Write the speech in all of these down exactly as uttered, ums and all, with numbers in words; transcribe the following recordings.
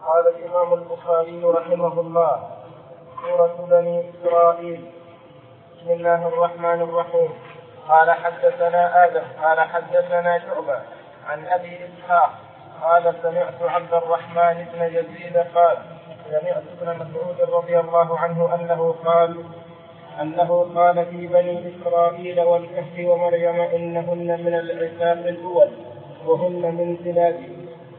قال الإمام البخاري رحمه الله: سورة بني إسرائيل. بسم الله الرحمن الرحيم. قال حدثنا آدم قال حدثنا شعبة عن أبي إسحاق قال سمعت عبد الرحمن بن يزيد قال سمعت ابن مسعود رضي الله عنه أنه قال أنه قال في بني إسرائيل والكهف ومريم إنهن من العتاق الأول وهن من بلادي.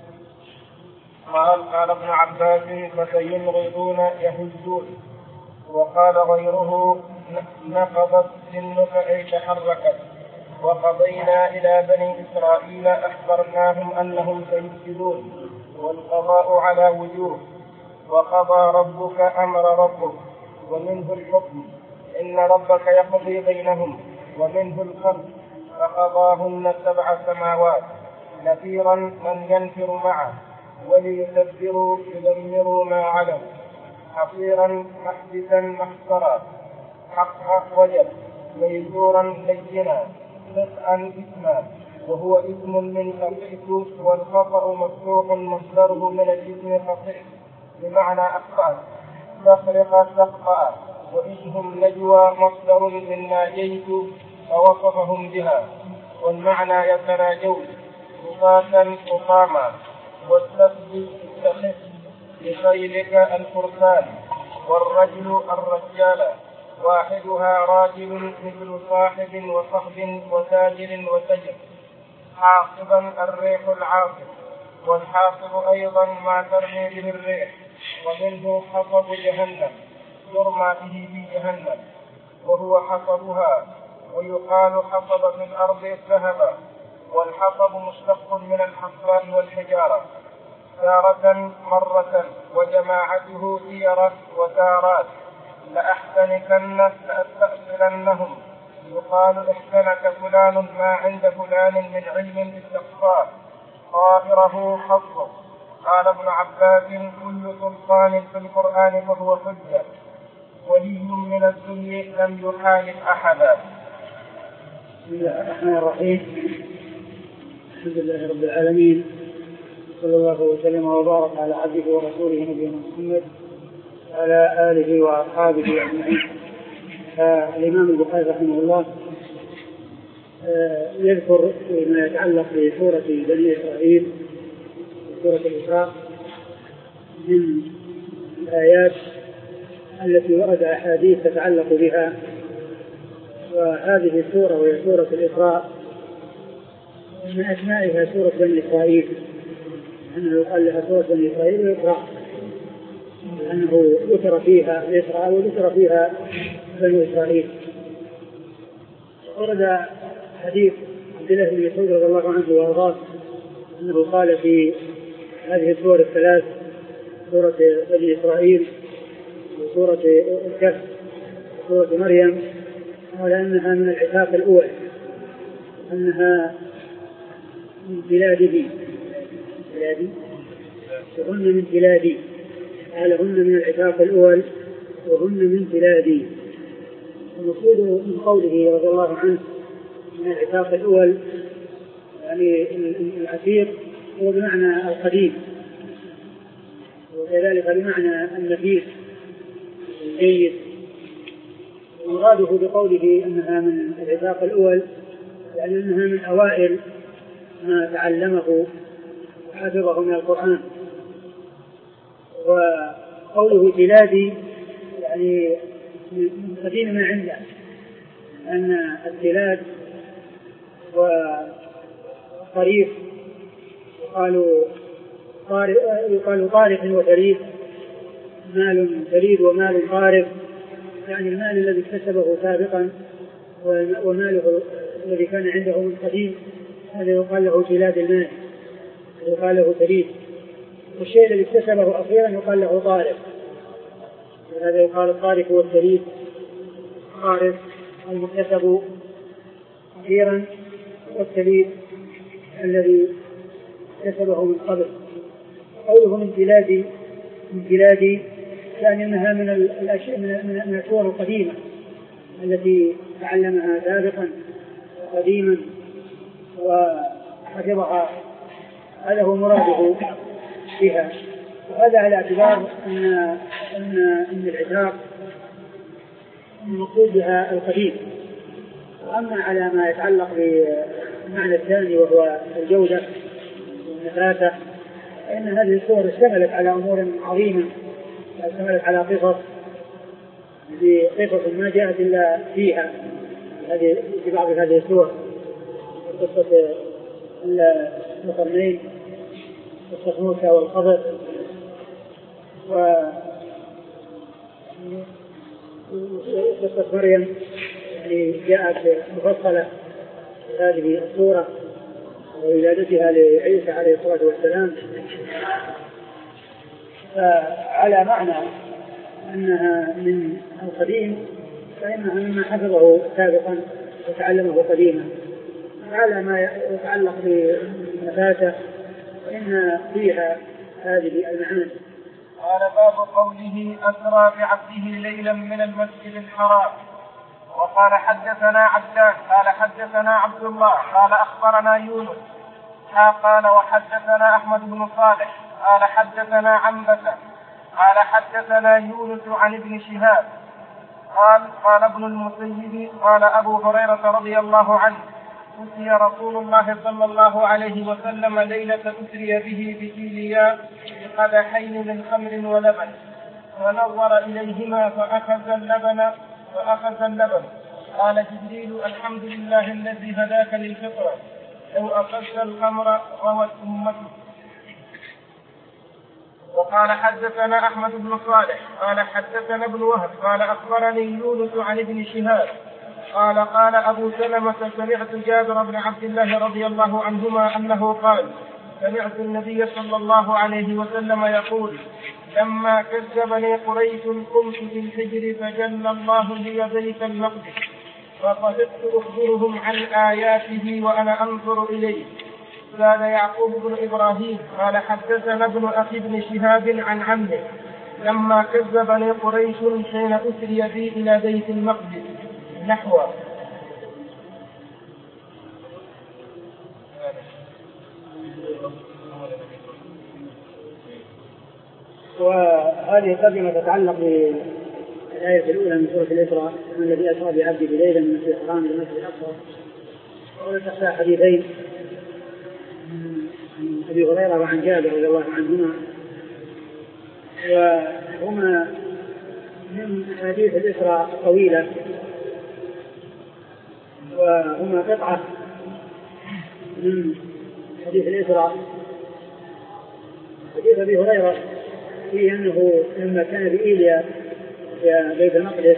قال قال ابن عباس فسينغضون يهزون. وقال غيره نقضت سنك أي تحركت. وقضينا إلى بني إسرائيل أخبرناهم أنهم سيفسدون والقضاء على وجوه. وقضى ربك أمر ربك ومنه الحكم إن ربك يقضي بينهم ومنه الخلق فقضاهن سبع سماوات نفيرا من ينفر معه وليتبروا يدمروا ما علوا حصيرا محدثا محصرا حق وجب ميسورا لينا خطأ إثما وهو إثم من خطئت والخطأ مفتوح مصدره من الإثم خطئ بمعنى أخطأ تفرق سقطا وإثم نجوى مصدر من ناجيت فوصفهم بها والمعنى يتناجون رقاة قطاما والسبب التخف لخيلك الفرسان والرجل الرجال واحدها راجل مثل صاحب وصحب وتاجر وتجر حاصبا الريح العاصف والحاصب أيضا ما ترمي به الريح ومنه حصب جهنم يرمى به في جهنم وهو حصبها ويقال حصب في الأرض الذهب والحصب مشتق من الحصباء والحجارة تارة مرة وجماعته سيرة وتارات لأحتنكن لأستأصلنهم يقال احتنك فلان ما عند فلان من علم استقصاه طائره حظه. قال ابن عباس كل سلطان في القرآن فهو حجة ولي من الذل لم يحالف أحدا. بسم الله الرحمن الرحيم. الحمد لله رب العالمين صلى الله وسلم وبارك على عبده ورسوله نبينا محمد وعلى آله وأصحابه أجمعين. الإمام البخاري رحمه الله يذكر ما يتعلق بسورة بني إسرائيل سورة الإسراء من الآيات التي ورد أحاديث تتعلق بها. وهذه السورة وهي سورة الإسراء من أسمائها سورة بني إسرائيل أنه يقال لها سورة بني إسرائيل الإسراء أنه ذكر فيها الإسراء وذكر فيها بني إسرائيل. ورد حديث عبد الله بن مسعود رضي الله عنه وأرضاه أنه قال في هذه السور الثلاث سورة بني إسرائيل وسورة الكهف وسورة مريم قال أنها من العتاق الأول أنها من بلاده بلادي وهن من بلادي قال هن من العتاق الأول وهن من بلادي. المقصود من قوله رضي الله عنه من العتاق الأول يعني العتيق هو بمعنى القديم وكذلك بمعنى النفيس الجيد. ومراده بقوله أنها من العتاق الأول يعني أنها من أوائل ما تعلمه وحفظه من القرآن. وقوله بلادي يعني من قديم ما عنده أن البلاد وطريق قالوا يقال طارق وتريد مال تريد ومال طارق يعني المال الذي اكتسبه سابقا وماله الذي كان عنده من قديم هذا يقال له بلاد المال يقال له تريد. والشيء الذي اكتسبه أخيرا يقال له طارق هذا يقال الطارق والتريد. طارق المكتسب أخيرا والتريد الذي اكتسبه من قبل. قوله من بلادي من بلادي يعني أنها من الأشياء من الصور القديمة التي تعلمها سابقا قديما وحفظها. هذا هو مراده بها وهذا على اعتبار أن أن أن العتاق المقصود بها القديم. وأما على ما يتعلق بالمعنى الثاني وهو الجودة والنفاسة، فإن هذه الصور اشتملت على أمور عظيمة، اشتملت على قصص بقصص ما جاءت إلا فيها هذه في بعض هذه الصور، قصة القرنين، قصة موسى والخضر، وقصة مريم يعني جاءت مفصلة في هذه السورة وولادتها لعيسى عليه الصلاة والسلام. فعلى معنى أنها من القديم فإنها مما حفظه سابقا وتعلمه قديما. على ما يتعلق بالنفاسة فإن فيها هذه المعاني. قال باب قوله أسرى بعبده ليلا من المسجد الحرام. وقال حدثنا عبدان قال حدثنا عبد الله قال أخبرنا يونس قال وحدثنا أحمد بن صالح قال حدثنا عنبسة قال حدثنا يونس عن ابن شهاب قال قال ابن المسيب قال أبو هريرة رضي الله عنه أتي رسول الله صلى الله عليه وسلم ليلة أسري به بإيليا بقدحين من خمر ولبن فنظر إليهما فأخذ اللبن فأخذ اللبن قال جبريل الحمد لله الذي هداك للفطرة لو أخذت الخمر روت أمته. وقال حدثنا أحمد بن صالح قال حدثنا ابن وهب قال أخبرني يونس عن ابن شهاب قال قال أبو سلمة سمعت جابر بن عبد الله رضي الله عنهما أنه قال سمعت النبي صلى الله عليه وسلم يقول لما كذبني قريش قمت في الحجر فجل الله لي بيت المقدس فطفقت أخبرهم عن آياته وأنا أنظر إليه. قال يعقوب بن إبراهيم قال حدثنا ابن أخي بن شهاب عن عمه لما كذبني قريش حين أسري بي إلى بيت المقدس نحوه. وهذه الترجمة تتعلق بالآية الأولى من سورة الإسراء الذي أسرى بعبده ليلا من المسجد الحرام إلى المسجد الأقصى. وتحتها حديثين عن أبي هريرة وعن جابر رضي الله عنهما، وهما من حديث الإسراء طويلة وهما قطعة من حديث الإسراء. حديث أبي هريرة فيه أنه لما كان بإيليا في بيت المقدس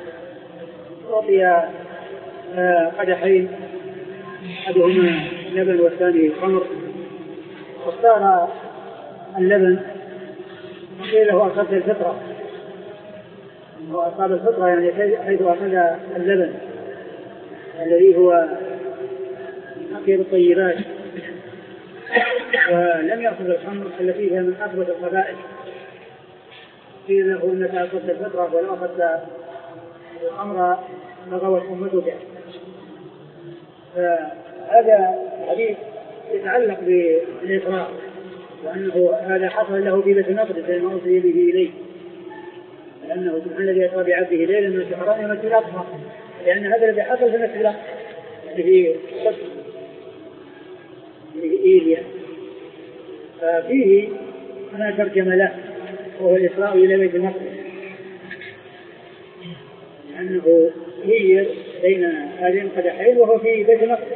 أعطي قدحين أحدهما لبن والثاني خمر، واختار اللبن وقيل له أخذ الفطرة، وأصاب الفطرة يعني حيث أخذ اللبن الذي هو أطيب الطيبات، ولم يأخذ الخمر التي هي من أخبث الخبائث. قيل له إنك أخذت الفطرة ولو أخذت الخمر لغوت أمتك. فهذا حديث يتعلق بالإسراء، وأنه هذا حصل له في بيت المقدس لما أوصي به إليه، لأنه سبحان الذي أسرى بعبده ليلا من المسجد الحرام إلى المسجد الأقصى، لأن هذا الذي حصل في المسجد الأقصى في قدس في إيليا. ففيه ما ترجم له وهو الإسراء إلى بيت المقدس، لأنه هي بين هذين القدحين وهو في بيت المقدس،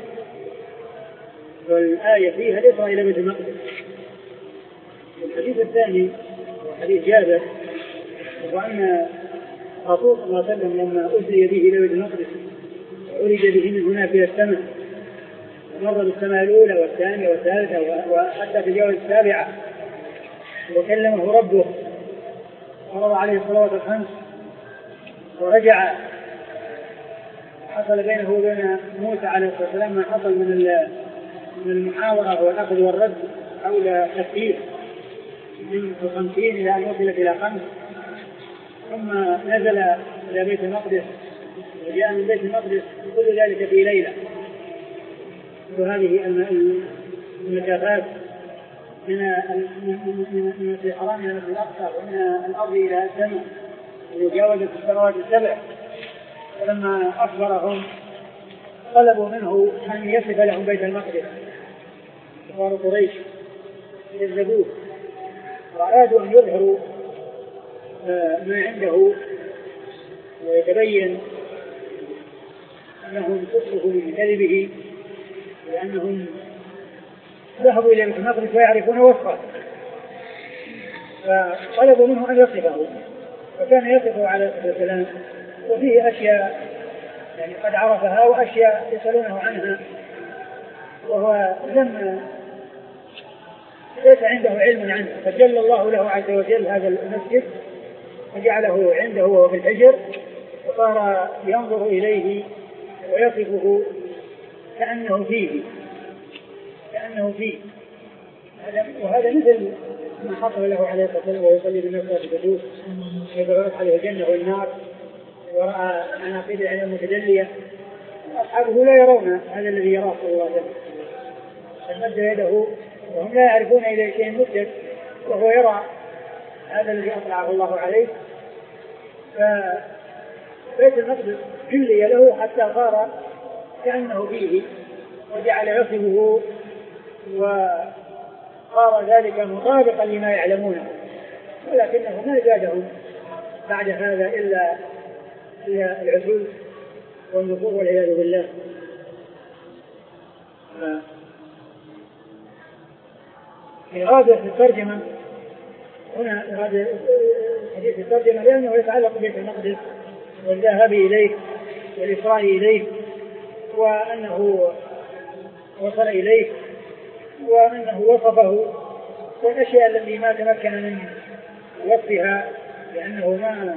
والآية فيها الإسراء إلى بيت المقدس. الحديث الثاني حديث جابر وأن الرسول صلى الله عليه وسلم لما أسري به إلى بيت المقدس عرج به من هنا في السماء، مر بالسماء الأولى والثانية والثالثة وحتى تجاوز السابعة، وكلمه ربه فرض عليه الصلوات الخمس، ورجع حصل بينه وبين موسى عليه الصلاة والسلام ما حصل من من المحاورة والأخذ والرد حول تفكير من خمسين إلى أن وصلت إلى خمس، ثم نزل إلى بيت المقدس وجاء من بيت المقدس كل ذلك في ليلة. وهذه المسافات من من الحرام إلى المسجد الأقصى ومن الأرض إلى السماء وجاوزت السماوات السبع. فلما أخبرهم طلبوا منه أن يصف لهم بيت المقدس، كفار قريش كذبوه وأرادوا أن يظهروا ما عنده ويتبين أنهم تصرفوا من كذبه، لأنهم ذهبوا إلى بيت المقدس ويعرفون وصفه، فطلبوا منه أن يصفه، فكان يصفه عليه الصلاة والسلام، وفيه أشياء يعني قد عرفها وأشياء يسألونه عنها، وهو لم ليس عنده علم عنه، فجل الله له عز وجل هذا المسجد وجعله عنده وهو في الحجر، وصار ينظر إليه ويصفه كأنه فيه كأنه فيه وهذا مثل ما حصل له عليه الصلاة والسلام وهو يصلي بالنسبة في الجدوس يدعوه عليه الجنة والنار ورأى مناقب العلم المتجلية، أصحابه لا يرون هذا الذي يراه صلى الله عليه وسلم، فمد يده وهم لا يعرفون إلى شيء مدد وهو يرى هذا الذي أطلعه الله عليه. فبيت المقدس جلي له حتى صار كأنه فيه وجعل يصفه، وصار ذلك مطابقا لما يعلمونه، ولكنه ما زادهم بعد هذا إلا إلا العجوز والنفور والعياذ بالله. إرادة الترجمة هنا إرادة حديث الترجمة لأنه يتعلق ببيت المقدس والذهاب إليه والإسراء إليه، وأنه وصل إليه وأنه وصفه، والأشياء التي ما تمكن من وصفها لأنه ما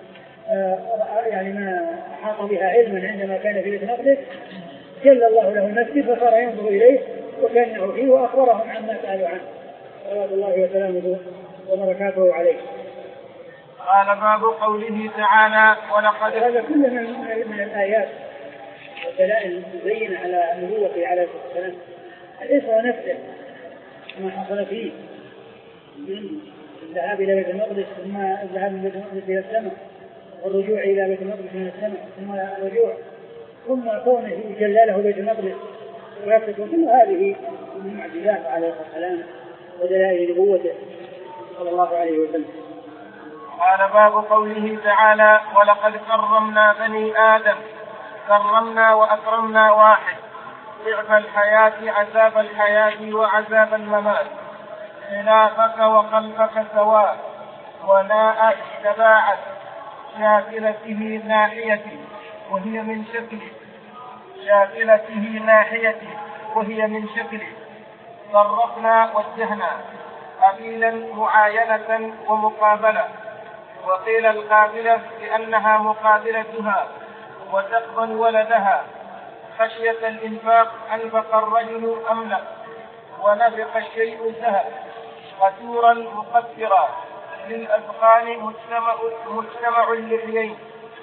يعني ما حاط بها علما عندما كان في بيت المقدس، جل الله له المسجد فصار ينظر إليه وكانه فيه وأخبرهم عما سألوا عنه صلوات الله وسلامه وبركاته عليه. قال باب قوله تعالى ولقد هذا كله من, من الآيات والدلائل المبينة على نبوته عليه الصلاة والسلام، الإسراء نفسه ما حصل فيه من الذهاب إلى بيت المقدس ثم الذهاب من بيت المقدس إلى السماء والرجوع إلى بيت المقدس من السماء ثم الرجوع ثم كونه جلاله بيت المقدس ويصف كل هذه من معجزات عليه الصلاة والسلام ودلائل نبوته صلى الله عليه وسلم. قال باب قوله تعالى ولقد كرمنا بني آدم، كرمنا وأكرمنا واحد، ضعف الحياة عذاب الحياة وعذاب الممات، خلافك وخلفك سواء، وناء تباعد، شاكلته ناحيتي وهي من شكله، شاكلته ناحيتي وهي من شكله، صرفنا وجهنا، قبيلا معاينة ومقابلة، وقيل القابلة لأنها مقابلتها وتقبل ولدها، خشية الإنفاق أنفق الرجل أملك، ونفق الشيء ذهب، قتورا مقترا، للأذقان مجتمع, مجتمع اللحيين،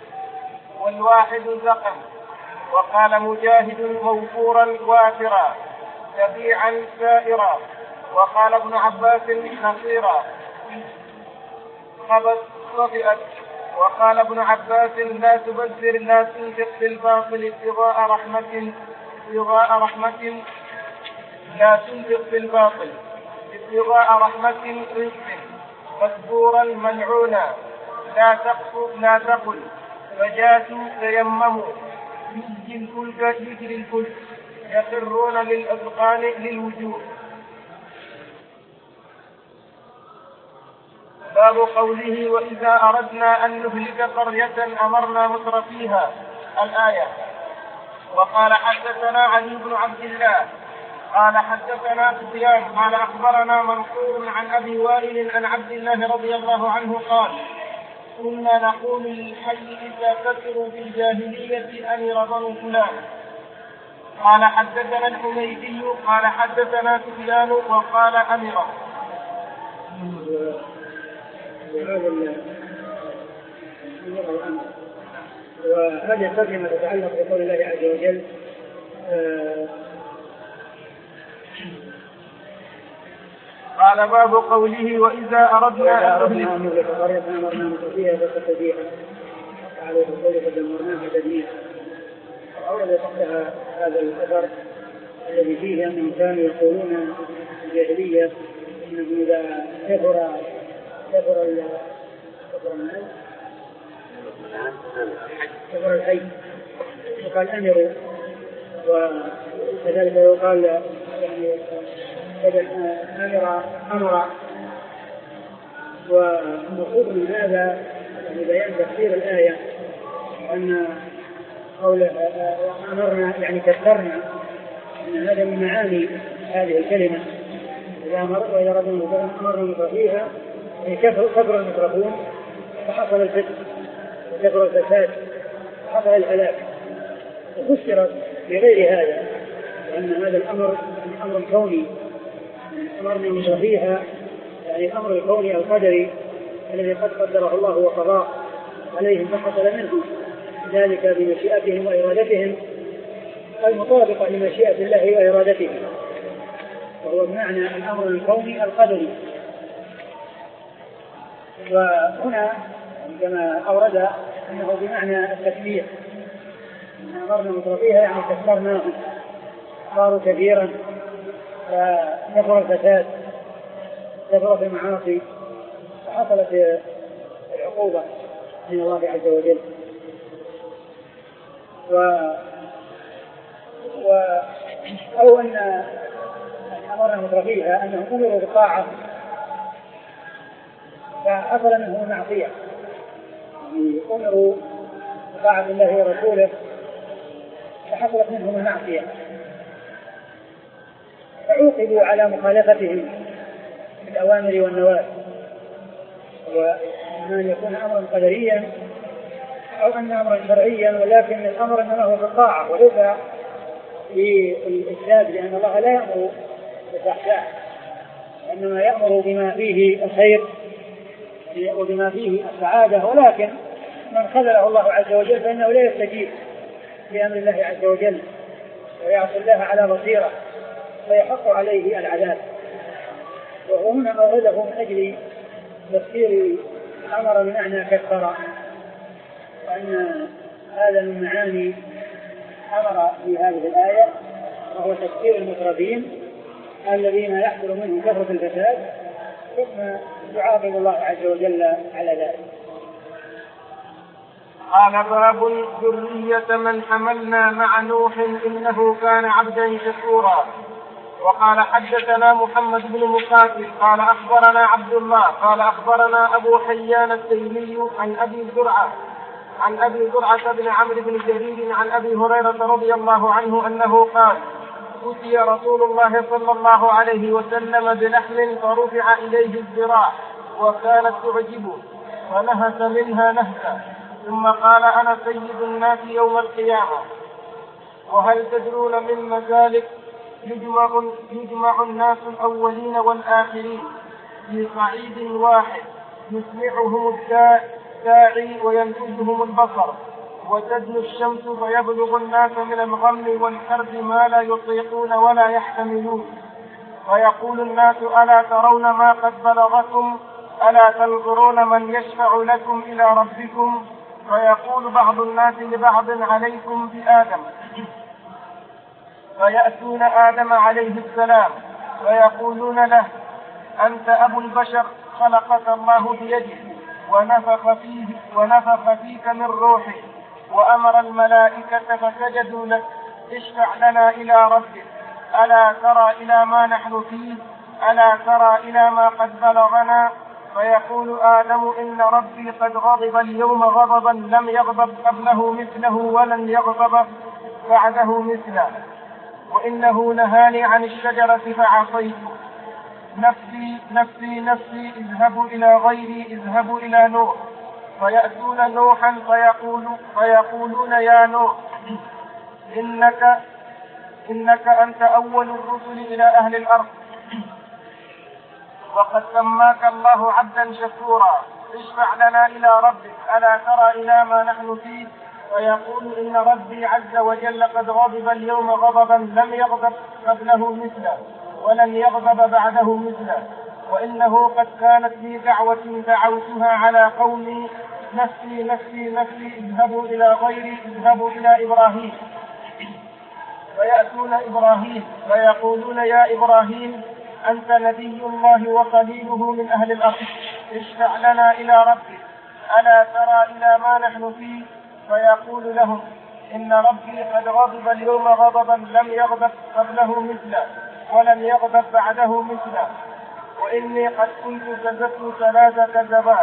والواحد زقم. وقال مجاهد موفورا وافرا، تبيعا سائرا. وقال ابن عباس نصيرا، خبت صفئت. وقال ابن عباس لا تبذر لا تنفق في الباطل ابتغاء رحمة ابتغاء رحمة لا تنفق في الباطل ابتغاء رحمة رزق، مكبورا ملعونا، لا تقف لا تقل، فجاسوا تيمموا، يجري الفلك يجري الفلك، يخرون للأذقان للوجوه. باب قوله وإذا أردنا أن نهلك قرية أمرنا مترفيها، الآية. وقال حدثنا علي بن عبد الله قال حدثنا سفيان قال أخبرنا منصور عن أبي وائل عن عبد الله رضي الله عنه قال كنا نقول للحي إذا كثروا في الجاهلية أمر بنو فلان. قال حدثنا الحميدي قال حدثنا سفيان وقال أمر. وهذه الترجمة تتعلق بقول الله عز وجل قال باب قوله وإذا أردنا أن نهلك قرية أمرنا مترفيها فسد عليه القول فدمرناها تدميرا. أورد تحتها هذا الأثر الذي فيه أنهم كانوا يقولون في الجاهلية إنه إذا كثر كثر المال كثر الحي يقال أمروا، وكذلك يقال يعني أمر أمر. والمقصود من هذا يعني بيان تفسير الآية أن قوله أمرنا يعني كثرنا، أن هذا من معاني هذه الكلمة. إذا أمر وإذا ردنا أمرنا مترفيها كثر المترفون فحصل الفتن وكثر الفساد وحصل الهلاك. وفسرت بغير هذا لأن هذا الأمر أمر كوني، أمرنا مترفيها يعني الأمر الكوني القدري الذي قد قدره الله وقضاه عليهم فحصل منهم ذلك بمشيئتهم وإرادتهم المطابقة لمشيئة الله وإرادته، وهو بمعنى الأمر الكوني القدري. وهنا كما أورد أنه بمعنى التكبير، أمرنا مترفيها يعني كثرناهم صاروا كثيرا فكثر الفساد كثرت المعاصي فحصلت العقوبة من الله عز وجل. و... و... أو أن أمرنا مترفيها أنهم أمروا بالطاعة فحصل منهم معصية، يعني أمروا بطاعة الله ورسوله فحصلت منهم المعصية فعوقبوا على مخالفتهم بالأوامر والنواهي. وأن يكون أمرا قدريا أو أن أمرا شرعيا، ولكن الأمر إنما هو بالطاعة وليس بالإفساد، لأن الله لا يأمر بالفحشاء وإنما يأمر بما فيه الخير وبما فيه السعادة. ولكن من خذله الله عز وجل فإنه لا يستجيب بأمر الله عز وجل ويعصي الله على بصيرة فيحق عليه العذاب. وهنا أورده من أجل تفسير أمر بمعنى كثر، وأن هذا من معاني أمر في هذه الآية، وهو تكثير المترفين الذين يحصل منهم كثرة الفساد ثم يعاقب الله عز وجل على ذلك. قال باب ذرية من حملنا مع نوح إنه كان عبدا شكورا. وقال حدثنا محمد بن مقاتل قال أخبرنا عبد الله قال أخبرنا أبو حيان التيمي عن أبي زرعة عن أبي زرعة بن عمرو بن جرير عن أبي هريرة رضي الله عنه أنه قال أتي رسول الله صلى الله عليه وسلم بلحم فرفع إليه الذراع وكانت تعجبه فنهس منها نهسا ثم قال أنا سيد الناس يوم القيامة. وهل تدرون من ذلك؟ يجمع, يجمع الناس الأولين والآخرين في صعيد واحد يسمعهم الداعي وينفذهم البصر وتدنو الشمس فيبلغ الناس من الغم والكرب ما لا يطيقون ولا يحتملون فيقول الناس ألا ترون ما قد بلغكم ألا تنظرون من يشفع لكم إلى ربكم فيقول بعض الناس لبعض عليكم بآدم فيأتون آدم عليه السلام فيقولون له أنت أبو البشر خلقك الله بيده ونفخ فيه ونفخ فيك من روحه وأمر الملائكة فسجدوا لك اشفع لنا إلى ربك ألا ترى إلى ما نحن فيه ألا ترى إلى ما قد بلغنا فيقول آدم إن ربي قد غضب اليوم غضبا لم يغضب قبله مثله ولن يغضب بعده مثله وإنه نهاني عن الشجرة فعصيت نفسي نفسي نفسي اذهبوا إلى غيري اذهبوا إلى نوح فيأتون نوحا فيقول فيقولون يا نوح إنك إنك أنت أول الرسل إلى أهل الأرض وقد سماك الله عبدا شكورا اشفع لنا إلى ربك ألا ترى إلى ما نحن فيه ويقول إن ربي عز وجل قد غضب اليوم غضبا لم يغضب قبله مثله ولن يغضب بعده مثله وإنه قد كانت لي دعوة دعوتها على قومي نفسي نفسي نفسي اذهبوا إلى غيري اذهبوا إلى إبراهيم. فيأتون إبراهيم فيقولون يا إبراهيم أنت نبي الله وخليله من أهل الأرض اشفع لنا إلى ربك ألا ترى إلى ما نحن فيه؟ فيقول لهم إن ربي قد غضب اليوم غضبا لم يغضب قبله مثله ولم يغضب بعده مثله، وإني قد كنت كذبت ثلاث كذبات.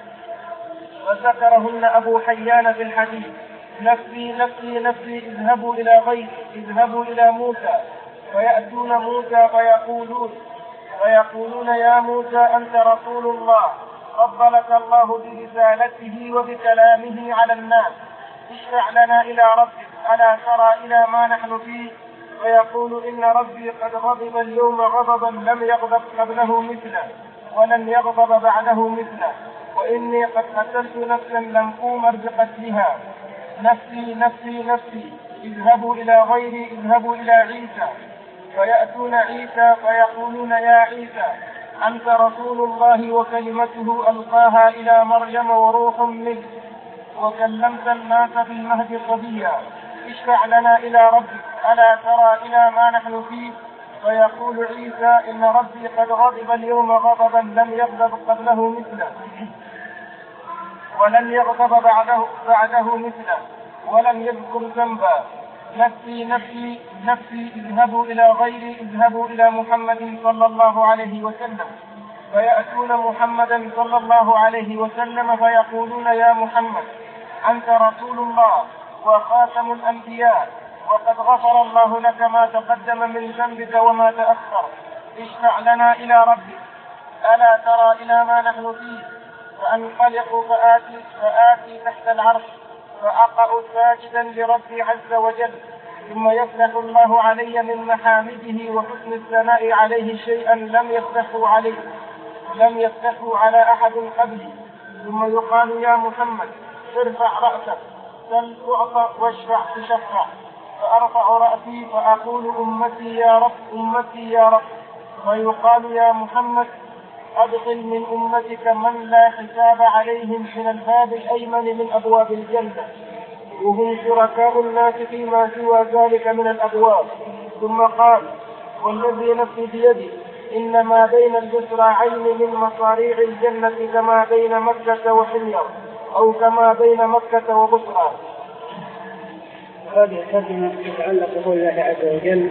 وذكرهن أبو حيان في الحديث نفسي نفسي نفسي اذهبوا إلى غيري اذهبوا إلى موسى. فيأتون موسى فيقولون فيقولون يا موسى أنت رسول الله فضلك الله برسالته وبكلامه على الناس اشفع لنا إلى ربك ألا ترى إلى ما نحن فيه؟ فيقول إن ربي قد غضب اليوم غضبا لم يغضب قبله مثله ولن يغضب بعده مثله، وإني قد قتلت نفسا لم أؤمر بقتلها نفسي نفسي نفسي اذهبوا إلى غيري اذهبوا إلى عيسى. فيأتون عيسى فيقولون يا عيسى أنت رسول الله وكلمته ألقاها إلى مريم وروح منه وكلمت الناس في المهد صبيا اشفع لنا إلى ربك ألا ترى إلى ما نحن فيه؟ فيقول عيسى إن ربي قد غضب اليوم غضبا لم يغضب قبله مثله ولن يغضب بعده, بعده مثله ولم يذكر ذنبا نفسي نفسي نفسي اذهبوا إلى غيري اذهبوا إلى محمد صلى الله عليه وسلم. فيأتون محمدا صلى الله عليه وسلم فيقولون يا محمد أنت رسول الله وخاتم الأنبياء وقد غفر الله لك ما تقدم من ذنبك وما تأخر اشفع لنا إلى ربك ألا ترى إلى ما نحن فيه؟ فأنطلق فآتي, فآتي تحت العرش فأقع ساجدا لربي عز وجل ثم يفتح الله علي من محامده وحسن الثناء عليه شيئا لم يفتحوا عليه لم يفتحوا على أحد قبلي، ثم يقال يا محمد ارفع رأسك سل تعطى واشفع تشفع. فأرفع رأسي فأقول أمتي يا رب أمتي يا رب. ويقال يا محمد أدخل من أمتك من لا حساب عليهم من الباب الأيمن من أبواب الجنة وهم شركاء الناس فيما سوى ذلك من الأبواب. ثم قال والذي نفسي بيدي إنما بين الجسرعين من مصاريع الجنة كما بين مكة وحمير أو كما بين مكة وبصرى. هذه الترجمة تتعلق بقول الله عز وجل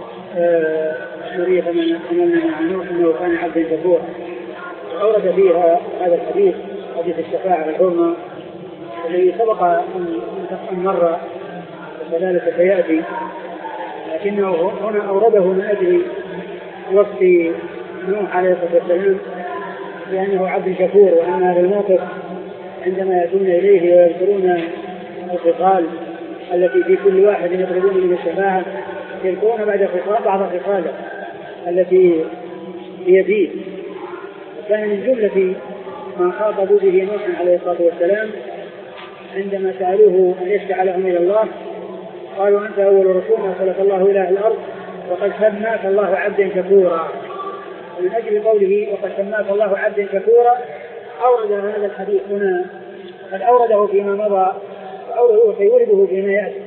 سورية من أمامنا عن نوح أنه كان عبدا شكورا. أورد فيها هذا الحديث حديث الشفاعة العظمى الذي سبق أن مر وكذلك سيأتي، لكنه هنا أورده من أجل وصف نوح عليه الصلاة والسلام لأنه عبد شكور، وأن هذا الموقف عندما يأتون إليه ويذكرون الخصال التي في كل واحد يطلبون من الشفاعة يذكرون بعد خصال بعض خصاله التي بيديه. وكان من جملة ما خاطبوا به نوح عليه الصلاة والسلام عندما سألوه أن يشفع لهم إلى الله قالوا أنت أول رسول أرسلك الله إلى الأرض وقد سماك الله عبدا شكورا. ومن أجل قوله وقد سماك الله عبدا شكورا أورد هذا الحديث هنا، قد أورده فيما مضى وأورده سيورده فيما يأتي.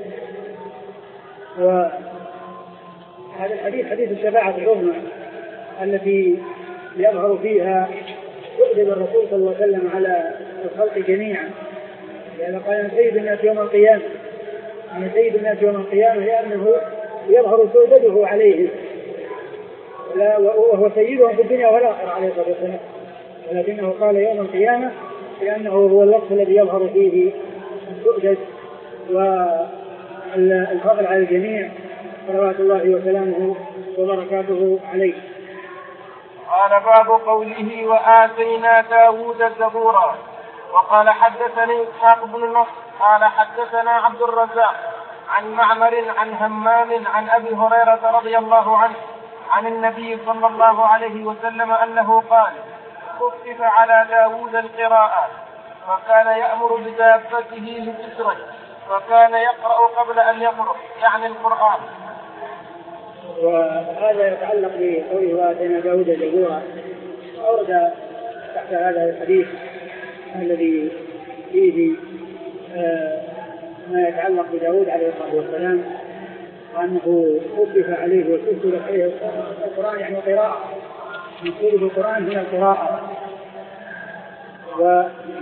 وهذا الحديث حديث الشفاعة العظمى التي يظهر فيها يؤدب الرسول صلى الله عليه وسلم على الخلق جميعا، لأنه قال أن سيد الناس يوم القيامة أن سيد الناس يوم القيامة لأنه يظهر سؤدده عليهم وهو سيدهم في الدنيا والآخرة عليه الصلاة والسلام، ولكنه قال يوم القيامة لأنه هو الوقت الذي يظهر فيه السؤدد والفضل على الجميع صلوات الله وسلامه وبركاته عليه. قال باب قوله وآتينا داود زبورا. وقال حدثني إسحاق بن نصر قال حدثنا عبد الرزاق عن معمر عن همام عن أبي هريرة رضي الله عنه عن النبي صلى الله عليه وسلم أنه قال خفف على داود القراءات فكان يأمر بدابته لتسرج فكان يقرأ قبل أن يقرأ يعني القرآن. وهذا يتعلق بقوله وآتينا داود زبورا. أورد تحت هذا الحديث الذي فيه آه ما يتعلق بداود عليه الصلاة والسلام وأنه خفف عليه وكتب عليه القرآن يعني قراءة يقول بالقرآن هنا القراءة و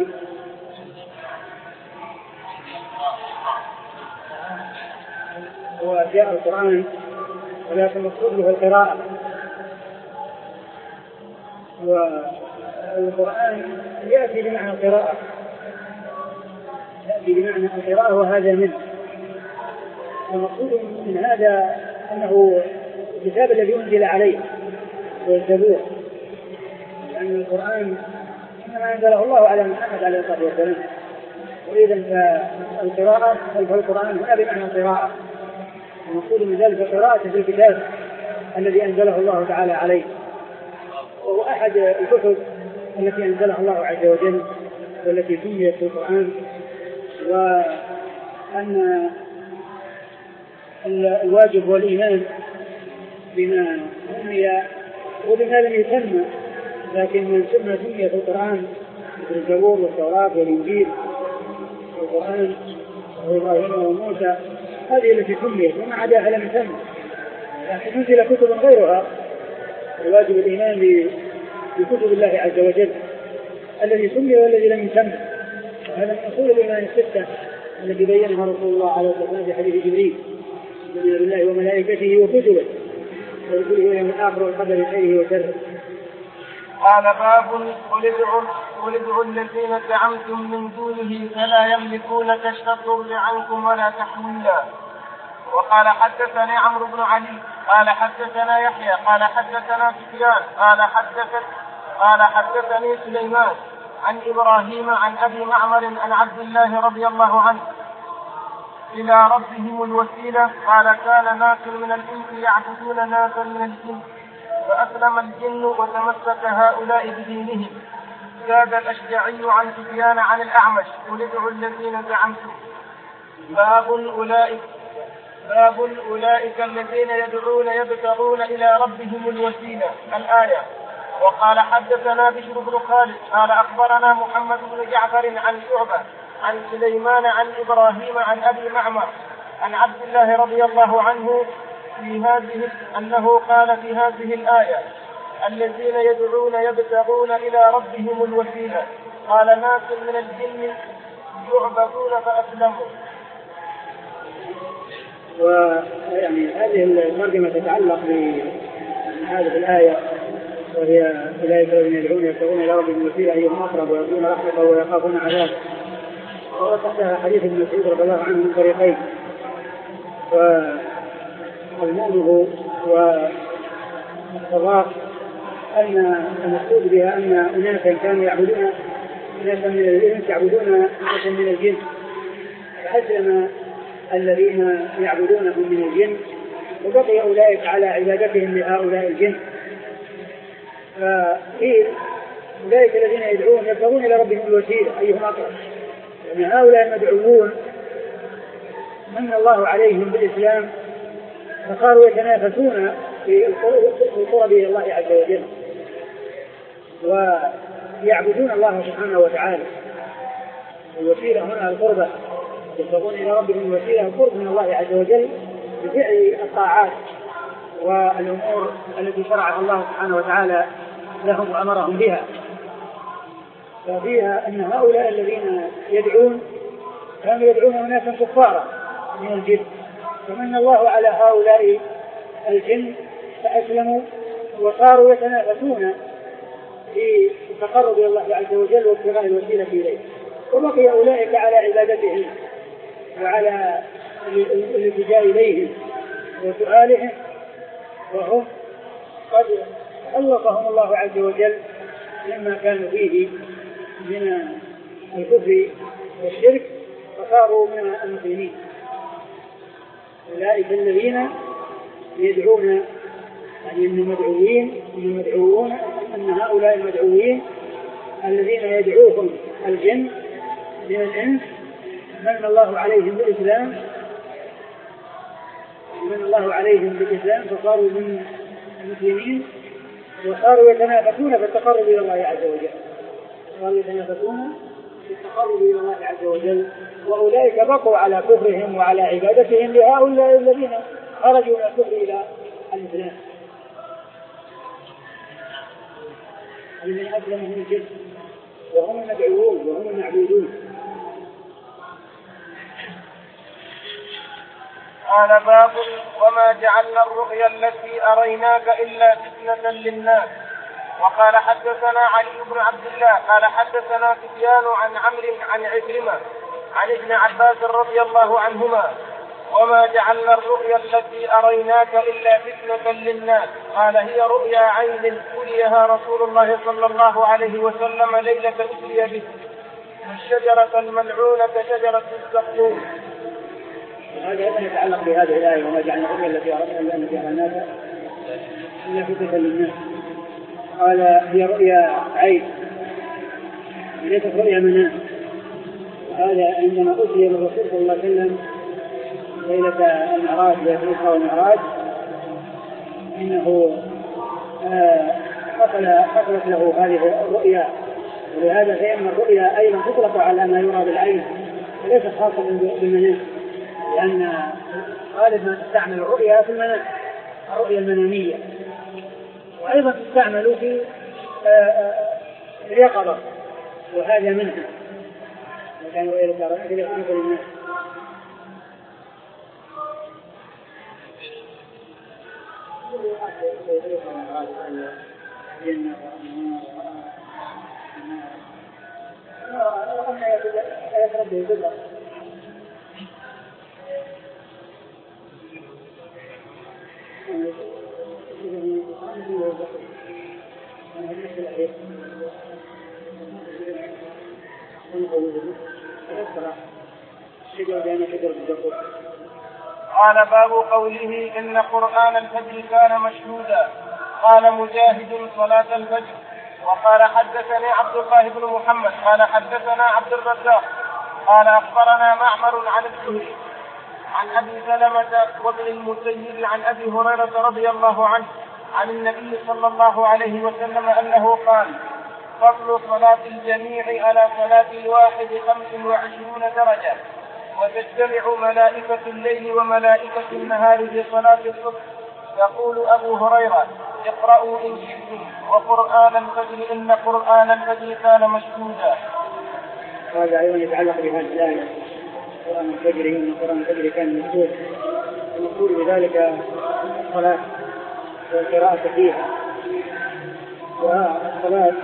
وجاء القرآن ولكن المقصود له القراءة والقرآن يأتي بمعنى القراءة يأتي بمعنى القراءة وهذا منه المقصود من هذا أنه الكتاب الذي أنزل عليه والزبور لأن القرآن إنما أنزله الله على محمد عليه الصلاة والسلام وإذا فالقراءة فالقرآن هنا بمعنى القراءة المقصود من ذلك قراءة في الكتاب الذي أنزله الله تعالى عليه وهو أحد الكتب التي أنزلها الله عز وجل والتي سميت في القرآن وأن الواجب والإيمان بما سمي وبما لم يسمى لكن من سمى سمي في القرآن مثل الزبور والتوراة والإنجيل والقرآن وإبراهيم وموسى هذه التي سميت وما عداها لم يسمى لكن نزل كتب غيرها الواجب الإيمان بكتب الله عز وجل الذي سمي والذي لم يسمى هذا من أصول الإيمان الستة الذي بينها رسول الله عليه الصلاة والسلام في حديث جبريل من الله وملائكته وكتبه ورسله يوم الآخر والقدر خيره وشره. قال باب قل ادعوا الذين زعمتم من دونه فلا يملكون كشف الضر عنكم ولا تحويلا. وقال حدثني عمرو بن علي قال حدثنا يحيى قال حدثنا سفيان قال حدثت قال حدثني سليمان عن إبراهيم عن أبي معمر عن عبد الله رضي الله عنه إلى ربهم الوسيلة قال كان ناس من الإنس يعبدون ناسا من الجن فأسلم الجن وتمسك هؤلاء بدينهم. زاد الأشجعي عن سفيان عن الأعمش قل ادعوا الذين زعمتم باب أولئك باب أولئك الذين يدعون يبتغون إلى ربهم الوسيلة الآية. وقال حدثنا بشر بن خالد قال أخبرنا محمد بن جعفر عن شعبة عن سليمان عن إبراهيم عن أبي معمر عن عبد الله رضي الله عنه في هذه أنه قال في هذه الآية الذين يدعون يبتغون إلى ربهم الوسيلة قال ناس من الجن يعبدون فأسلموا. ويعني هذه الترجمة تتعلق بهذه الآية وهي أولئك الذين يدعون يبتغون إلى ربهم الوسيلة أيهم أقرب ويرجون رحمته ويخافون عذابه. وتحتها حديث ابن مسعود رضي الله عنه من طريقين ومضمونه والصراف أن المقصود بها أن أناسا كانوا يعبدون ناسا من الإنس يعبدون ناسا من الجن فأسلم الذين يعبدونهم من الجن وبقي أولئك على عبادتهم لهؤلاء الجن. فقيل أولئك الذين يدعون يبتغون إلى ربهم الوسيلة أيهم أقرب يعني هؤلاء المدعوون من الله عليهم بالإسلام فصاروا يتنافسون في القرب إلى الله عز وجل ويعبدون الله سبحانه وتعالى. الوسيلة هنا القربة يبتغون إلى ربهم الوسيلة القرب من الله عز وجل بفعل الطاعات والأمور التي شرعها الله سبحانه وتعالى لهم وأمرهم بها. ففيها أن هؤلاء الذين يدعون كانوا يدعون أناسا كفارا من الجن فمن الله على هؤلاء الجن فأسلموا وصاروا يتنافسون في التقرب إلى الله عز وجل وابتغاء الوسيلة إليه وبقي أولئك على عبادتهم وعلى الالتجاء إليهم وسؤالهم وهم قد خلقهم الله عز وجل مما كانوا فيه من الكفر والشرك فصاروا من المسلمين. أولئك الذين يدعون يعني أن المدعوين المدعوون أن هؤلاء المدعوين الذين يدعوهم الجن من الإنس من الله عليهم بالإسلام من الله عليهم بالإسلام فصاروا من المسلمين وصاروا يتنافسون في التقرب إلى الله عز وجل، صاروا يتنافسون في التقرب إلى الله عز وجل، وأولئك بقوا على كفرهم وعلى عبادتهم لهؤلاء الذين خرجوا من الكفر إلى الإسلام. الذين أسلموا من الجن وهم المدعوون وهم المعبودون. قال باب وما جعلنا الرؤيا التي أريناك إلا فتنة للناس. وقال حدثنا علي بن عبد الله قال حدثنا سفيان عن عمرو عن عكرمة عن ابن عباس رضي الله عنهما وما جعلنا الرؤيا التي أريناك إلا فتنة للناس قال هي رؤيا عين أريها رسول الله صلى الله عليه وسلم ليلة أسري به الشجرة الملعونة شجرة الزقوم. هذا أيضا يتعلق بهذه الآية وما جعلنا الرؤيا التي أريناك إلا فتنة للناس. قال هي رؤيا عين ليست رؤيا منام. هذا عندما أسري بالرسول صلى الله عليه وسلم ليلة المعراج ليلة الإسراء والمعراج إنه حصلت له هذه الرؤيا، ولهذا فإن الرؤيا أيضا تطلق على ما يرى بالعين وليس خاصة بالمنام، لأن غالبا تستعمل الرؤيا في المنام الرؤيا المنامية، وأيضا تستعمل في اليقظة وهذا منها. وكان رؤيا الكرامة في يخلق للناس. قال باب قوله إن قرآن الفجر كان مشهودا. قال مجاهد صلاة الفجر. وقال حدثني عبد الله بن محمد قال حدثنا عبد الرزاق قال أخبرنا معمر عن الزهري عن أبي سلمة وابن المسيب عن أبي هريرة رضي الله عنه عن النبي صلى الله عليه وسلم أنه قال فضل صلاة الجميع على صلاة الواحد خمس وعشرون درجة وتجتمع ملائكة الليل وملائكة النهار في صلاة الصبح. يقول أبو هريرة اقرأوا إن شئتم وقرآن الفجر إن قرآن الفجر كان مشهودا. هذا أيضا يتعلق بهذه الآية قرآن الفجر إن قرآن الفجر كان مشهودا، المقصود بذلك الصلاة والقراءة فيها. والصلاة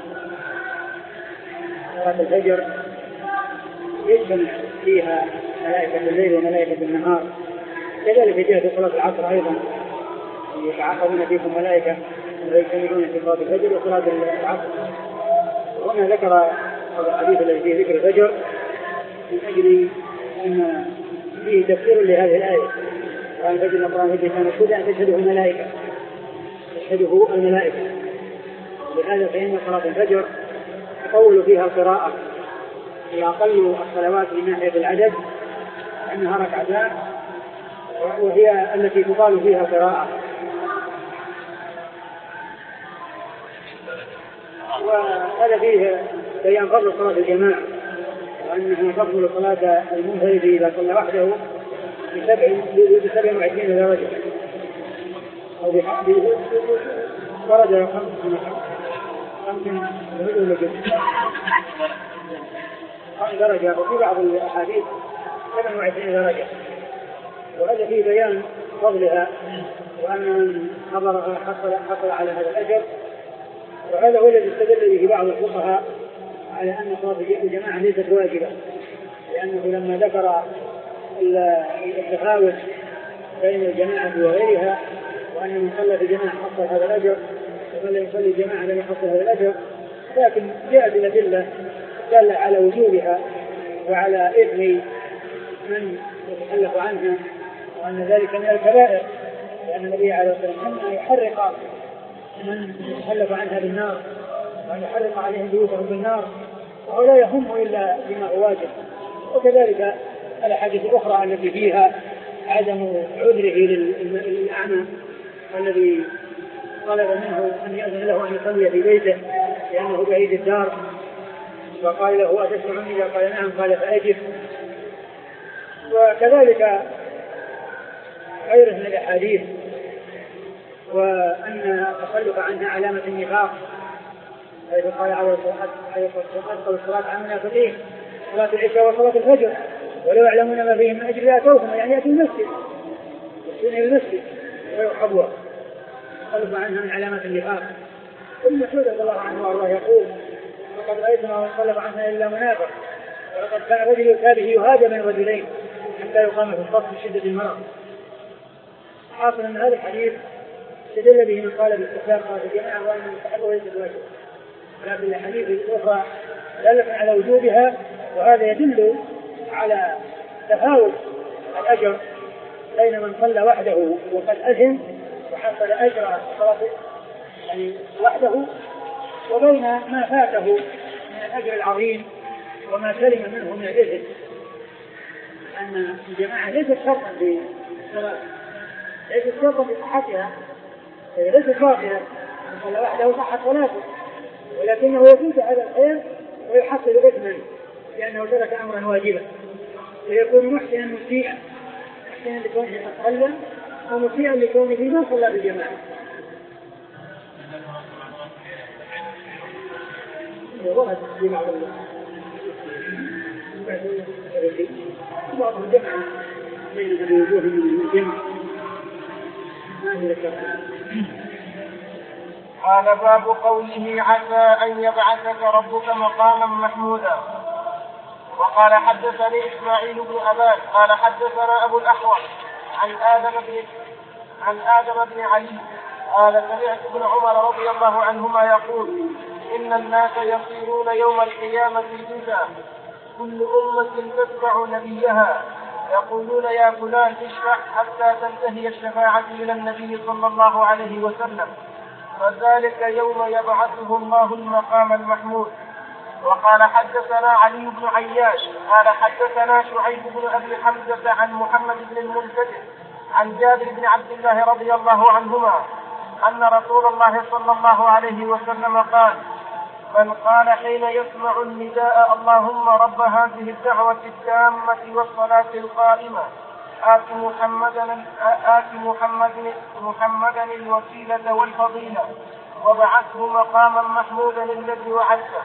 صلاة الفجر يجمع فيها ملائكة الليل وملائكة النهار، كذلك جاء في صلاة العصر أيضا يتعاقبون فيكم ملائكة ويجتمعون في صلاة الفجر وصلاة العصر. وهنا ذكر الحديث الذي فيه ذكر الفجر من أجل أن فيه تفسير لهذه الآية. قال الفجر القرآن الفجر كان مشهودا أن تشهده الملائكة تشهده الملائكة لهذا فإن صلاة الفجر تطول فيها القراءة، هي أقل الصلوات من ناحية العدد أنها ركعتان وهي التي تطال فيها القراءة. وهذا فيه بيان فضل صلاة الجماعة وأنها تفضل صلاة المنفرد إذا صلى وحده بسبع وعشرين درجة أو درجة خمس درجة وفي بعض الأحاديث سبع وعشرين درجة. وهذا فيه بيان فضلها وأن من حضر حصل, حصل على هذا الأجر. وهذا هو الذي استدل به بعض الفقهاء على أن صلاة الجماعة ليست واجبة، لأنه لما ذكر التفاوت بين الجماعة وغيرها وأن من صلى في الجماعة حصل هذا الأجر ومن لا يصلي الجماعة لم يحصل هذا الأجر، لكن جاءت الأدلة دل على وجوبها وعلى إثم من يتخلف عنها وأن ذلك من الكبائر، لأن النبي عليه الصلاة والسلام يحرق من يتخلف عنها بالنار وأن يحرق عليهم بيوتهم بالنار وهو لا يهم إلا بما هو واجب. وكذلك الأحاديث الأخرى التي فيها عدم عذره للأعمى الذي طلب منه أن يأذن له أن يصلي في بيته لأنه بعيد الدار، فقال له أتسمع مني؟ قال نعم، قال فأجب. وكذلك غيره من الأحاديث، وأن التخلف عنها علامة النفاق، حيث قال عليه الصلاة والسلام الصلاة عن المنافقين صلاة العشاء وصلاة الفجر ولو يعلمون ما فيه من أجل لأتوهم، يعني يأتي المسجد يأتون إلى المسجد ويرحبوها. التخلف عنها من علامة النفاق. ابن مسعود رضي الله عنه وارضاه يقول وقد رأيت ما انقلب عنها إلا منافق، ولقد كان رجل يتابه يهاجم من رجلين حتى يقام في الصف بشدة المرض. حاصل أن هذا الحديث استدل به من قال باستحباب صلاة الجماعة وأن المستحب وليس الواجب، ولكن الحديث الأخرى دالة على وجوبها، وهذا يدل على تفاوت الأجر بين من صلى وحده وقد أذن وحصل أجر صلاة يعني وحده، وبين ما فاته من الأجر العظيم وما سلم منه من الإثم. أن الجماعة ليست شرطا في الصلاة، ليست شرطا في صحتها، ليست باطلة، من صلى وحده صحت صلاته، ولكنه يفوت هذا الخير ويحصل إثما لأنه ترك أمرا واجبا، فيكون محسنا مسيئا، محسنا لكونه يتقلم ومسيئا لكونه ما صلى بالجماعة. ورد في بعض بعض الجمع بين الوجوه من الجمع. قال باب قوله عسى أن يبعثك ربك مقاما محمودا. وقال حدثني إسماعيل بن أبان قال حدثنا أبو الأحوص عن آدم بن عن آدم بن علي قال سمعت ابن عمر رضي الله عنهما يقول إن الناس يصيرون يوم القيامة جثا كل أمة تتبع نبيها يقولون يا فلان اشفع حتى تنتهي الشفاعة إلى النبي صلى الله عليه وسلم، فذلك يوم يبعثه الله المقام المحمود. وقال حدثنا علي بن عياش قال حدثنا شعيب بن أبي حمزة عن محمد بن المنكدر عن جابر بن عبد الله رضي الله عنهما أن رسول الله صلى الله عليه وسلم قال من قال حين يسمع النداء اللهم رب هذه الدعوة التامة والصلاة القائمة آت محمدا آت محمد محمدا الوسيلة والفضيلة وبعثه مقاما محمودا الذي وعدته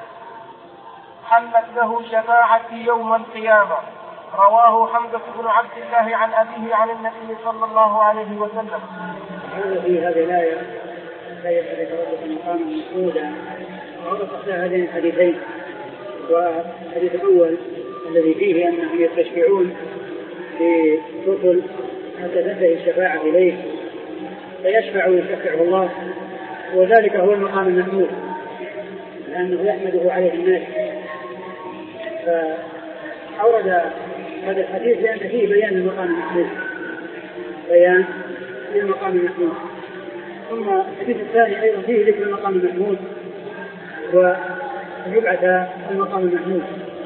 حلت له شفاعتي يوم القيامة. رواه حمزة بن عبد الله عن أبيه عن النبي صلى الله عليه وسلم. في هذه الآية لا يبعثك ربك مقاما محمودا، ووضح هذين الحديثين. والحديث الأول الذي فيه أنهم يستشفعون في رسل حتى تنتهي الشفاعة إليه فيشفع ويشفعه الله، وذلك هو المقام المحمود لأنه يحمده عليه الناس. فأورد هذا الحديث لأن فيه بيان المقام المحمود، بيان للمقام المحمود. ثم الحديث الثاني أيضا فيه ذكر المقام المحمود ويبعث المقام المحمود،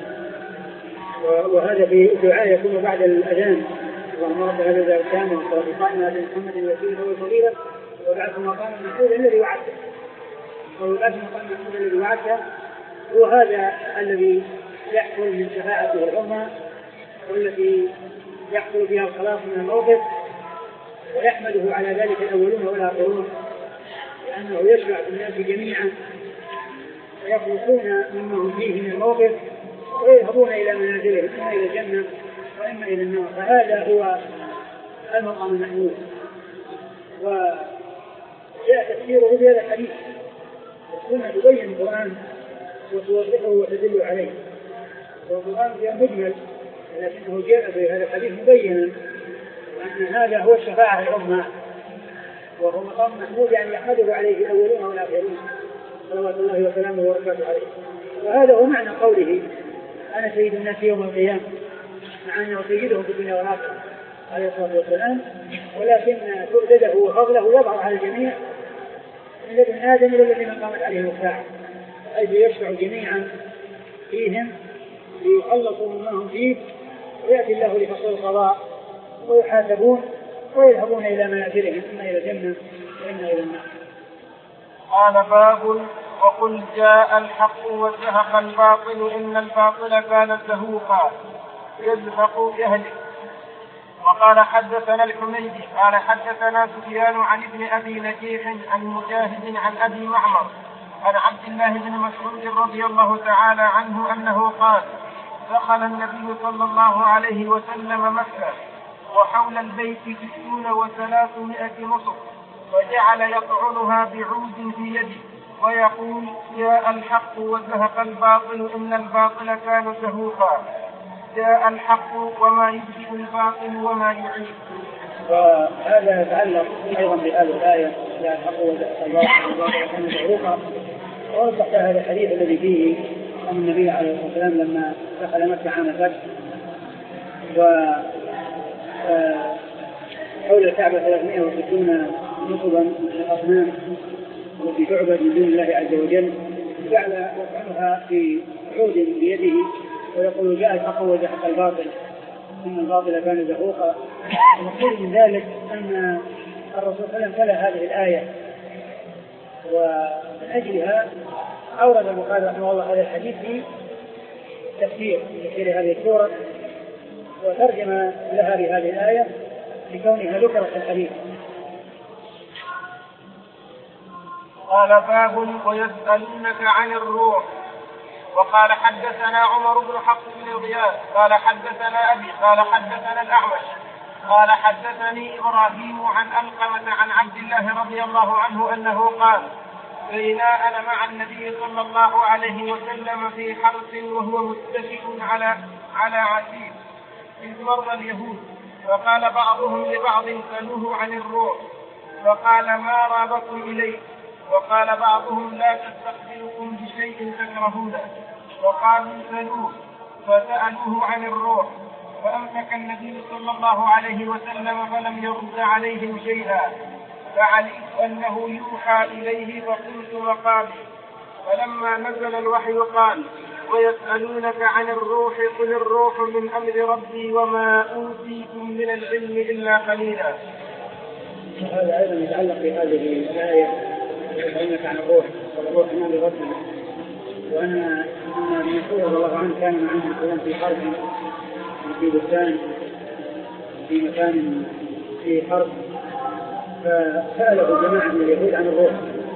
وهذا في دعاء يكون بعد الأذان اللهم رب هذا الدعوة التامة والصلاة القائمة آت محمد الوسيلة والفضيلة وابعثه مقاما محمودا الذي وعدته، ويبعث مقام محمود الذي وعدته. وهذا الذي يحصل من شفاعته العظمى والتي يحصل فيها الخلاص من الموقف، ويحمده على ذلك الأولون والآخرون لأنه يشفع في الناس جميعا ويخلصون مما هم فيه من الموقف ويذهبون إلى منازلهم إما إلى الجنة وإما إلى النار. فهذا هو المقام المحمود، وجاء تفسيره بهذا الحديث. السنة تبين القرآن وتوضحه وتدل عليه، والقرآن جاء مجمل لكنه جاء بهذا الحديث مبينا أن هذا هو الشفاعة العظمى وهو مقام محمود يعني يحمده عليه الأولون والآخرون صلوات الله وسلامه وبركاته عليه. وهذا هو معنى قوله أنا سيد الناس يوم القيامة، مع أنه سيده في الدنيا والآخرة عليه الصلاة والسلام، ولكن سؤدده وفضله يظهر على الجميع من لدن آدم إلى الذين قامت عليهم الساعة، حيث يشفع جميعا فيهم ليخلصوا مما هم فيه ويأتي الله لفصل القضاء ويحاسبون ويذهبون إلى منازلهم إما إلى الجنة وإما إلى النار. قال باب وقل جاء الحق وزهق الباطل إن الباطل كان زهوقا يزهق يهلك. وقال حدثنا الحميدي قال حدثنا سفيان عن ابن أبي نجيح عن مجاهد عن أبي معمر عن عبد الله بن مسعود رضي الله تعالى عنه أنه قال دخل النبي صلى الله عليه وسلم مكة وحول البيت ستون وثلاثمائة نصب وجعل يطعنها بعود في يده ويقول جاء الحق وزهق الباطل إن الباطل كان زهوقا جاء الحق وما يبدئ الباطل وما يعيد. وهذا يتعلق أيضا بهذه الآية جاء الحق وزهق الباطل كان زهوقا. ورد تحت هذا الحديث الذي فيه أن النبي عليه الصلاة والسلام لما دخل مكة عام الفتح وحول الكعبة ثلاثمائة وستون نصبا من الأصنام التي تعبد من دون الله عز وجل جعل يطعنها في عود بيده ويقول جاء الحق وزهق الباطل إن الباطل كان زهوقا. المقصود من ذلك أن الرسول صلى الله عليه وسلم تلا هذه الآية ومن أجلها أورد البخاري رحمه الله هذا الحديث في تفسير تفسير هذه السورة وترجم لها بهذه الآية لكونها ذكرت في الحديث. قال باب ويسألونك عن الروح. وقال حدثنا عمر بن حفص بن غياث قال حدثنا أبي قال حدثنا الأعمش قال حدثني إبراهيم عن ألقمة عن عبد الله رضي الله عنه أنه قال بينا أنا مع النبي صلى الله عليه وسلم في حرس وهو متكئ على على عتيق إذ مر اليهود فقال بعضهم لبعض سلوه عن الروح فقال ما رابكم إليه وقال بعضهم لا تستقبلكم بشيء تكرهونه وقالوا سلوه فسألوه عن الروح فأمسك النبي صلى الله عليه وسلم فلم يرد عليهم شيئا فعلمت أنه يوحى إليه فقلت مقامي فلما نزل الوحي قال ويسألونك عن الروح قل الروح من أمر ربي وما أوتيتم من العلم إلا قليلا. هذا أيضا يتعلق بهذه الآية يسألونك عن الروح والروح من أمر ربي وأن ابن مسعود رضي الله عنه كان مع النبي صلى الله عليه وسلم في حرب في بستان في مكان في حرب فسأله جماعة من اليهود عن الروح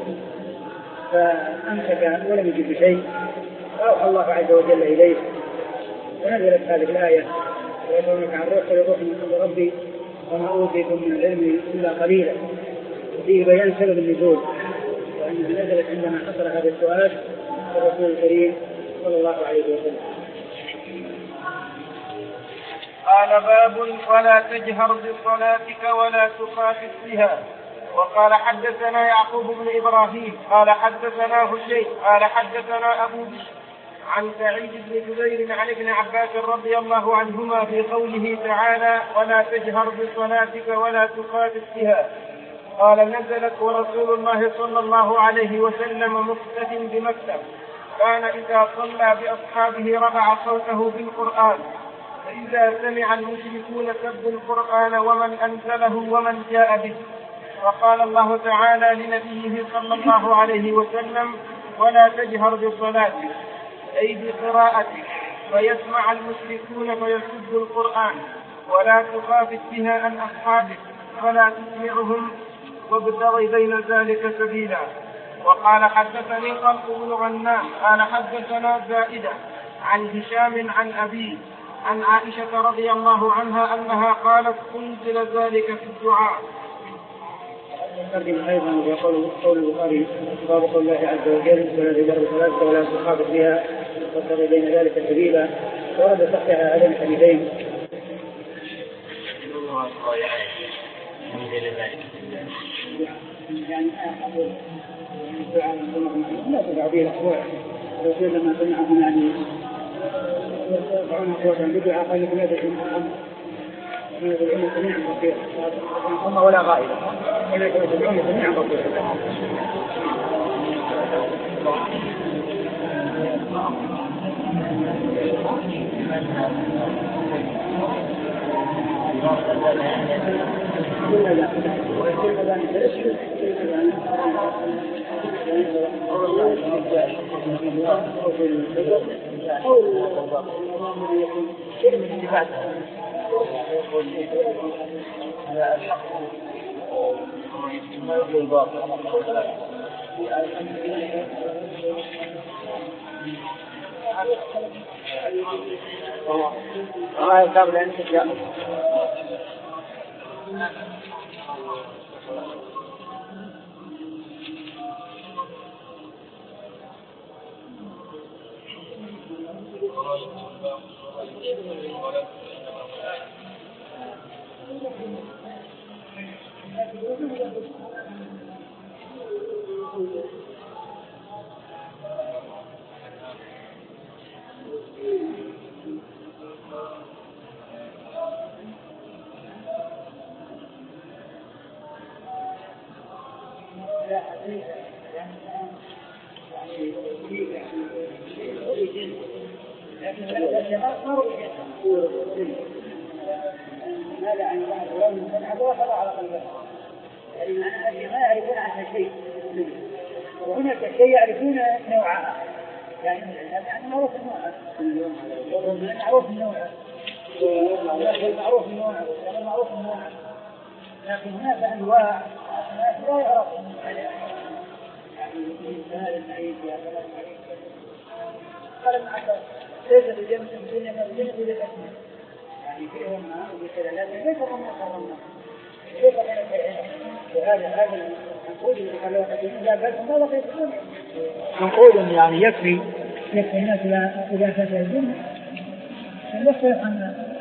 فأمسك ولم يجد بشيء فأوحى الله عز وجل إليه ونزلت هذه الآية ويسألونك عن الروح قل الروح من أمر ربي وما أوتيتم من العلم إلا قليلا. فيه بيان سبب النزول وأنها نزلت عندما حصل هذا السؤال الرسول الكريم صلى الله عليه وسلم. قال باب ولا تجهر بصلاتك ولا تخافت بها. وقال حدثنا يعقوب بن إبراهيم قال حدثنا هشيم قال حدثنا أبو بشر عن سعيد بن جبير عن ابن عباس رضي الله عنهما في قوله تعالى ولا تجهر بصلاتك ولا تخافت بها قال نزلت ورسول الله صلى الله عليه وسلم مختف بمكة كان إذا صلى بأصحابه رفع صوته بالقرآن فإذا سمع المشركون سبوا القرآن ومن أنزله ومن جاء به. وقال الله تعالى لنبيه صلى الله عليه وسلم ولا تجهر بصلاتك أي بقراءتك ويسمع المشركون فيسبوا القرآن ولا تخافت بها عن أصحابك ولا تسمعهم وابتغ بين ذلك سبيلا. وقال حدثني خلق بن غنام قال حدثنا زائدة عن هشام عن أبيه عن عائشة رضي الله عنها أنها قالت أنزل ذلك في الدعاء. ترجم أيضا ويقول قول البخاري باب قول الله عز وجل ولا تجهر بصلاتك ولا تخافت بها وابتغ بين ذلك سبيلا. ورد تحتها هذين الحديثين. يعني أقول لا تدع به الأسبوع الرسول لما سمعهم يعني يرفعون أصواتهم بدعاء قال لكم لا تدعون من يدعون سميعا بصيرا ثم ولا غائبا ولكن يدعون سميعا بصيرا. آه قبل أن تبدأ هذا عن بعض العلماء من عبارة على قلبه يعني معنى ما يعرفون عنها شيء وهناك شيء يعرفون نوعها يعني يعني معروف النوع معروف النوع معروف النوع معروف النوع لكن هناك أنواع لا يعرف يعني هذا المعيد يا هذا المعيد قال معك ليس بجمع الدنيا من الدنيا إلى الأسماء يعني فيهم ما وكذا لكن كيف هم يقررون كيف هذا هذا نقول لا بس ما بقي يقول نقول يعني يكفي يكفي الناس إذا إذا فات الدنيا نختلف عن